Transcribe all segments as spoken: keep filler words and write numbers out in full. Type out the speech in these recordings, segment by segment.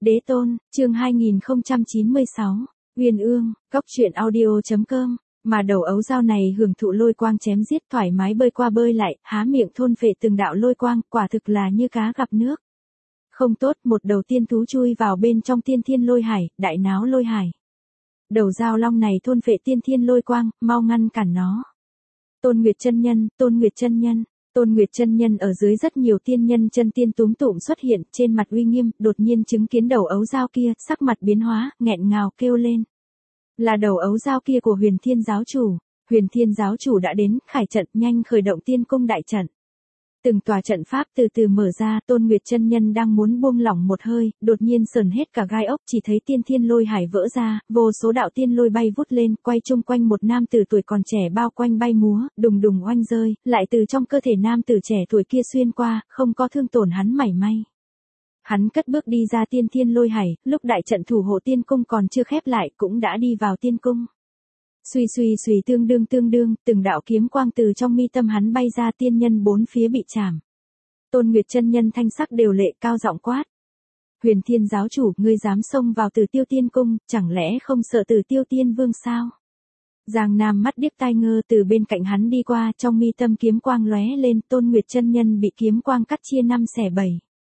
Đế tôn, chương hai nghìn không trăm chín mươi sáu, Uyên Ương, Góc truyện audio chấm com, mà đầu ấu dao này hưởng thụ lôi quang chém giết thoải mái bơi qua bơi lại, há miệng thôn phệ từng đạo lôi quang, quả thực là như cá gặp nước. Không tốt, một đầu tiên thú chui vào bên trong tiên thiên lôi hải, đại náo lôi hải. Đầu dao long này thôn phệ tiên thiên lôi quang, mau ngăn cản nó. Tôn Nguyệt chân nhân, Tôn Nguyệt chân nhân. Tôn Nguyệt chân nhân ở dưới rất nhiều tiên nhân chân tiên túm tụm xuất hiện, trên mặt uy nghiêm, đột nhiên chứng kiến đầu ấu dao kia, sắc mặt biến hóa, nghẹn ngào kêu lên. Là đầu ấu dao kia của Huyền Thiên giáo chủ. Huyền Thiên giáo chủ đã đến, khải trận, nhanh khởi động tiên cung đại trận. Từng tòa trận pháp từ từ mở ra, Tôn Nguyệt chân nhân đang muốn buông lỏng một hơi, đột nhiên sờn hết cả gai ốc, chỉ thấy tiên thiên lôi hải vỡ ra, vô số đạo tiên lôi bay vút lên, quay chung quanh một nam tử tuổi còn trẻ bao quanh bay múa, đùng đùng oanh rơi, lại từ trong cơ thể nam tử trẻ tuổi kia xuyên qua, không có thương tổn hắn mảy may. Hắn cất bước đi ra tiên thiên lôi hải, lúc đại trận thủ hộ tiên cung còn chưa khép lại, cũng đã đi vào tiên cung. Suy suy suy tương đương tương đương, từng đạo kiếm quang từ trong mi tâm hắn bay ra, tiên nhân bốn phía bị chạm. Tôn Nguyệt chân nhân thanh sắc đều lệ, cao giọng quát. Huyền Thiên giáo chủ, ngươi dám xông vào Tử Tiêu tiên cung, chẳng lẽ không sợ Tử Tiêu tiên vương sao? Giang Nam mắt điếc tai ngơ từ bên cạnh hắn đi qua, trong mi tâm kiếm quang lóe lên, Tôn Nguyệt chân nhân bị kiếm quang cắt chia năm xẻ bảy.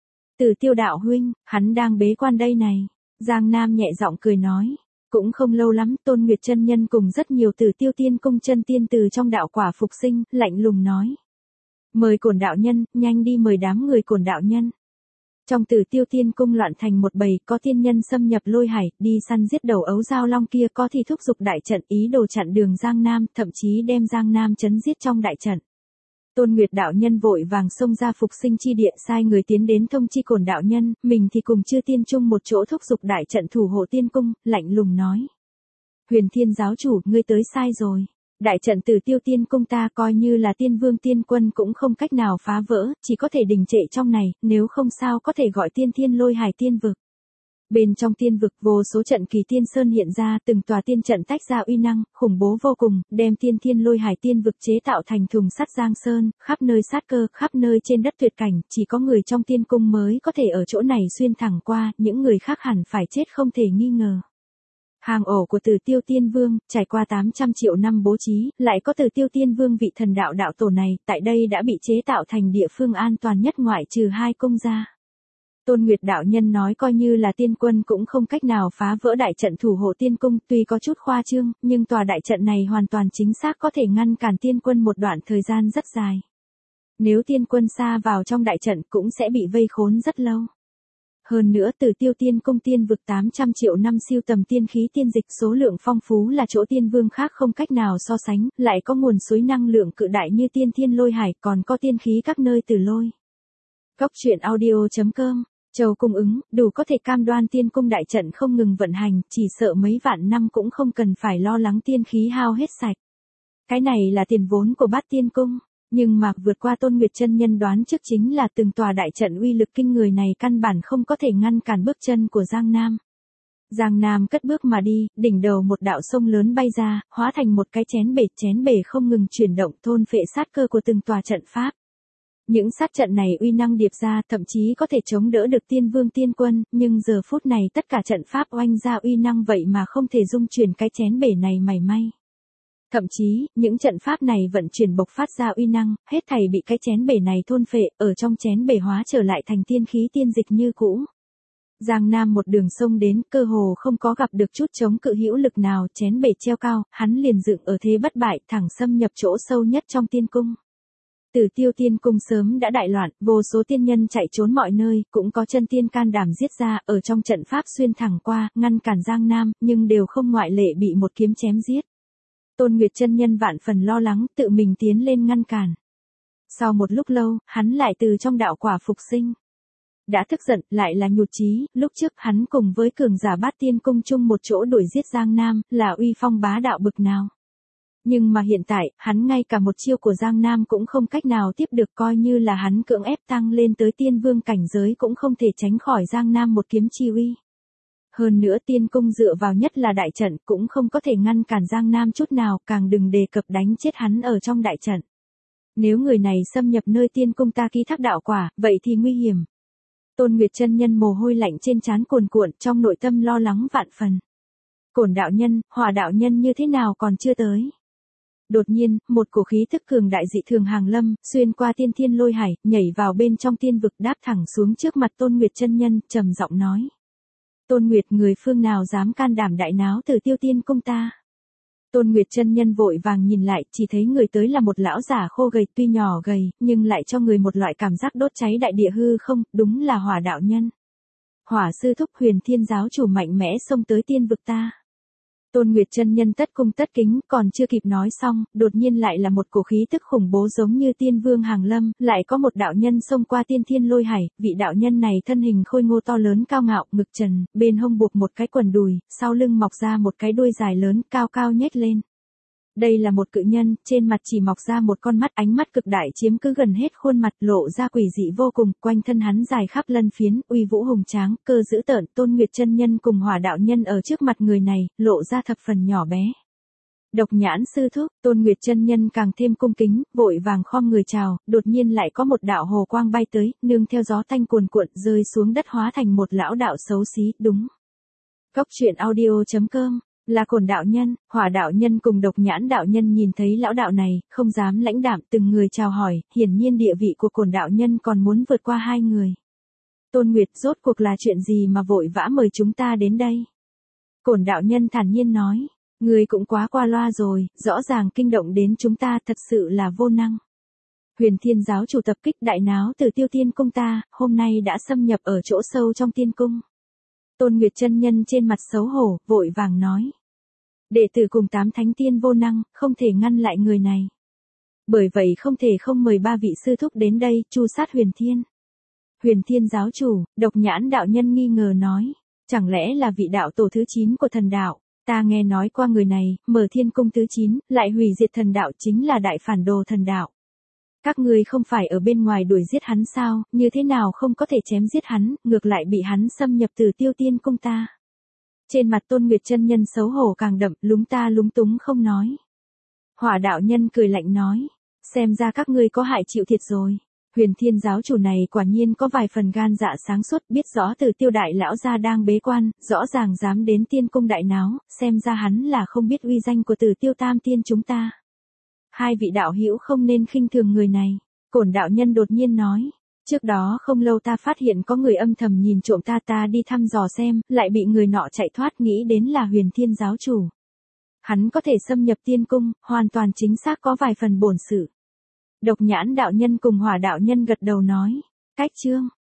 Tử Tiêu đạo huynh, hắn đang bế quan đây này. Giang Nam nhẹ giọng cười nói. Cũng không lâu lắm, Tôn Nguyệt chân nhân cùng rất nhiều Tử Tiêu tiên cung chân tiên từ trong đạo quả phục sinh, lạnh lùng nói. Mời Cổn đạo nhân, nhanh đi mời đám người Cổn đạo nhân. Trong Tử Tiêu tiên cung loạn thành một bầy, có tiên nhân xâm nhập lôi hải, đi săn giết đầu ấu dao long kia, có thì thúc giục đại trận ý đồ chặn đường Giang Nam, thậm chí đem Giang Nam chấn giết trong đại trận. Tôn Nguyệt đạo nhân vội vàng xông ra phục sinh chi địa, sai người tiến đến thông chi Cổn đạo nhân, mình thì cùng chư tiên chung một chỗ thúc giục đại trận thủ hộ tiên cung, lạnh lùng nói. Huyền Thiên giáo chủ, ngươi tới sai rồi. Đại trận Tử Tiêu tiên cung ta coi như là tiên vương tiên quân cũng không cách nào phá vỡ, chỉ có thể đình trệ trong này, nếu không sao có thể gọi tiên thiên lôi hải tiên vực. Bên trong tiên vực vô số trận kỳ tiên sơn hiện ra, từng tòa tiên trận tách ra uy năng, khủng bố vô cùng, đem tiên thiên lôi hải tiên vực chế tạo thành thùng sắt giang sơn, khắp nơi sát cơ, khắp nơi trên đất tuyệt cảnh, chỉ có người trong tiên cung mới có thể ở chỗ này xuyên thẳng qua, những người khác hẳn phải chết không thể nghi ngờ. Hang ổ của Tử Tiêu tiên vương, trải qua tám trăm triệu năm bố trí, lại có Tử Tiêu tiên vương vị thần đạo đạo tổ này, tại đây đã bị chế tạo thành địa phương an toàn nhất ngoại trừ hai cung gia. Tôn Nguyệt đạo nhân nói coi như là tiên quân cũng không cách nào phá vỡ đại trận thủ hộ tiên cung, tuy có chút khoa trương, nhưng tòa đại trận này hoàn toàn chính xác có thể ngăn cản tiên quân một đoạn thời gian rất dài. Nếu tiên quân xa vào trong đại trận cũng sẽ bị vây khốn rất lâu. Hơn nữa Tử Tiêu tiên cung tiên vực tám trăm triệu năm siêu tầm tiên khí tiên dịch, số lượng phong phú là chỗ tiên vương khác không cách nào so sánh, lại có nguồn suối năng lượng cự đại như tiên thiên lôi hải, còn có tiên khí các nơi từ lôi. Góc truyện audio chấm com. Châu cung ứng, đủ có thể cam đoan tiên cung đại trận không ngừng vận hành, chỉ sợ mấy vạn năm cũng không cần phải lo lắng tiên khí hao hết sạch. Cái này là tiền vốn của Bát Tiên cung, nhưng mà vượt qua Tôn Nguyệt chân nhân đoán trước chính là từng tòa đại trận uy lực kinh người này căn bản không có thể ngăn cản bước chân của Giang Nam. Giang Nam cất bước mà đi, đỉnh đầu một đạo sông lớn bay ra, hóa thành một cái chén bể, chén bể không ngừng chuyển động thôn phệ sát cơ của từng tòa trận pháp. Những sát trận này uy năng điệp ra, thậm chí có thể chống đỡ được tiên vương tiên quân, nhưng giờ phút này tất cả trận pháp oanh ra uy năng vậy mà không thể dung chuyển cái chén bể này mảy may. Thậm chí, những trận pháp này vận chuyển bộc phát ra uy năng, hết thảy bị cái chén bể này thôn phệ, ở trong chén bể hóa trở lại thành tiên khí tiên dịch như cũ. Giang Nam một đường sông đến, cơ hồ không có gặp được chút chống cự hữu lực nào, chén bể treo cao, hắn liền dựng ở thế bất bại, thẳng xâm nhập chỗ sâu nhất trong tiên cung. Tử Tiêu tiên cung sớm đã đại loạn, vô số tiên nhân chạy trốn mọi nơi, cũng có chân tiên can đảm giết ra, ở trong trận pháp xuyên thẳng qua, ngăn cản Giang Nam, nhưng đều không ngoại lệ bị một kiếm chém giết. Tôn Nguyệt chân nhân vạn phần lo lắng, tự mình tiến lên ngăn cản. Sau một lúc lâu, hắn lại từ trong đạo quả phục sinh. Đã thức giận, lại là nhụt chí, lúc trước hắn cùng với cường giả Bát Tiên cung chung một chỗ đuổi giết Giang Nam, là uy phong bá đạo bực nào. Nhưng mà hiện tại, hắn ngay cả một chiêu của Giang Nam cũng không cách nào tiếp được, coi như là hắn cưỡng ép tăng lên tới tiên vương cảnh giới cũng không thể tránh khỏi Giang Nam một kiếm chi uy. Hơn nữa tiên cung dựa vào nhất là đại trận cũng không có thể ngăn cản Giang Nam chút nào, càng đừng đề cập đánh chết hắn ở trong đại trận. Nếu người này xâm nhập nơi tiên cung ta ký thác đạo quả, vậy thì nguy hiểm. Tôn Nguyệt chân nhân mồ hôi lạnh trên trán cuồn cuộn, trong nội tâm lo lắng vạn phần. Cổn đạo nhân, Hỏa đạo nhân như thế nào còn chưa tới? Đột nhiên, một cổ khí tức cường đại dị thường hàng lâm, xuyên qua tiên thiên lôi hải, nhảy vào bên trong tiên vực, đáp thẳng xuống trước mặt Tôn Nguyệt chân nhân, trầm giọng nói. Tôn Nguyệt, người phương nào dám can đảm đại náo Tử Tiêu Tiên cung ta? Tôn Nguyệt chân nhân vội vàng nhìn lại, chỉ thấy người tới là một lão giả khô gầy, tuy nhỏ gầy, nhưng lại cho người một loại cảm giác đốt cháy đại địa hư không, đúng là Hỏa đạo nhân. Hỏa sư thúc, Huyền Thiên giáo chủ mạnh mẽ xông tới tiên vực ta. Tôn Nguyệt chân nhân tất cung tất kính, còn chưa kịp nói xong, đột nhiên lại là một cổ khí tức khủng bố giống như tiên vương hàng lâm, lại có một đạo nhân xông qua tiên thiên lôi hải, vị đạo nhân này thân hình khôi ngô to lớn cao ngạo, ngực trần, bên hông buộc một cái quần đùi, sau lưng mọc ra một cái đuôi dài lớn, cao cao nhếch lên. Đây là một cự nhân, trên mặt chỉ mọc ra một con mắt, ánh mắt cực đại chiếm cứ gần hết khuôn mặt, lộ ra quỷ dị vô cùng, quanh thân hắn dài khắp lân phiến, uy vũ hùng tráng, cơ dữ tợn. Tôn Nguyệt chân nhân cùng Hỏa đạo nhân ở trước mặt người này, lộ ra thập phần nhỏ bé. Độc Nhãn sư thúc, Tôn Nguyệt chân nhân càng thêm cung kính, vội vàng khom người chào, đột nhiên lại có một đạo hồ quang bay tới, nương theo gió thanh cuồn cuộn, rơi xuống đất hóa thành một lão đạo xấu xí, đúng. Cốc truyện audio chấm com Là Cổn đạo nhân, Hỏa đạo nhân cùng Độc Nhãn đạo nhân nhìn thấy lão đạo này, không dám lãnh đạm, từng người chào hỏi, hiển nhiên địa vị của Cổn đạo nhân còn muốn vượt qua hai người. Tôn Nguyệt, rốt cuộc là chuyện gì mà vội vã mời chúng ta đến đây? Cổn đạo nhân thản nhiên nói, người cũng quá qua loa rồi, rõ ràng kinh động đến chúng ta, thật sự là vô năng. Huyền Thiên giáo chủ tập kích đại náo Tử Tiêu Tiên cung ta, hôm nay đã xâm nhập ở chỗ sâu trong tiên cung. Tôn Nguyệt chân nhân trên mặt xấu hổ, vội vàng nói. Đệ tử cùng tám thánh tiên vô năng, không thể ngăn lại người này. Bởi vậy không thể không mời ba vị sư thúc đến đây, tru sát Huyền Thiên. Huyền Thiên giáo chủ, Độc Nhãn đạo nhân nghi ngờ nói. Chẳng lẽ là vị đạo tổ thứ chín của thần đạo? Ta nghe nói qua người này, mở thiên cung thứ chín, lại hủy diệt thần đạo, chính là đại phản đồ thần đạo. Các ngươi không phải ở bên ngoài đuổi giết hắn sao, như thế nào không có thể chém giết hắn, ngược lại bị hắn xâm nhập Tử Tiêu Tiên cung ta. Trên mặt Tôn Nguyệt chân nhân xấu hổ càng đậm, lúng ta lúng túng không nói. Hỏa đạo nhân cười lạnh nói, xem ra các ngươi có hại chịu thiệt rồi. Huyền Thiên giáo chủ này quả nhiên có vài phần gan dạ sáng suốt, biết rõ Tử Tiêu đại lão gia đang bế quan, rõ ràng dám đến tiên cung đại náo, xem ra hắn là không biết uy danh của Tử Tiêu tam tiên chúng ta. Hai vị đạo hữu không nên khinh thường người này. Cổn đạo nhân đột nhiên nói. Trước đó không lâu ta phát hiện có người âm thầm nhìn trộm ta, ta đi thăm dò xem, lại bị người nọ chạy thoát, nghĩ đến là Huyền Thiên giáo chủ. Hắn có thể xâm nhập tiên cung, hoàn toàn chính xác có vài phần bổn sự. Độc Nhãn đạo nhân cùng Hỏa đạo nhân gật đầu nói. Cách chương.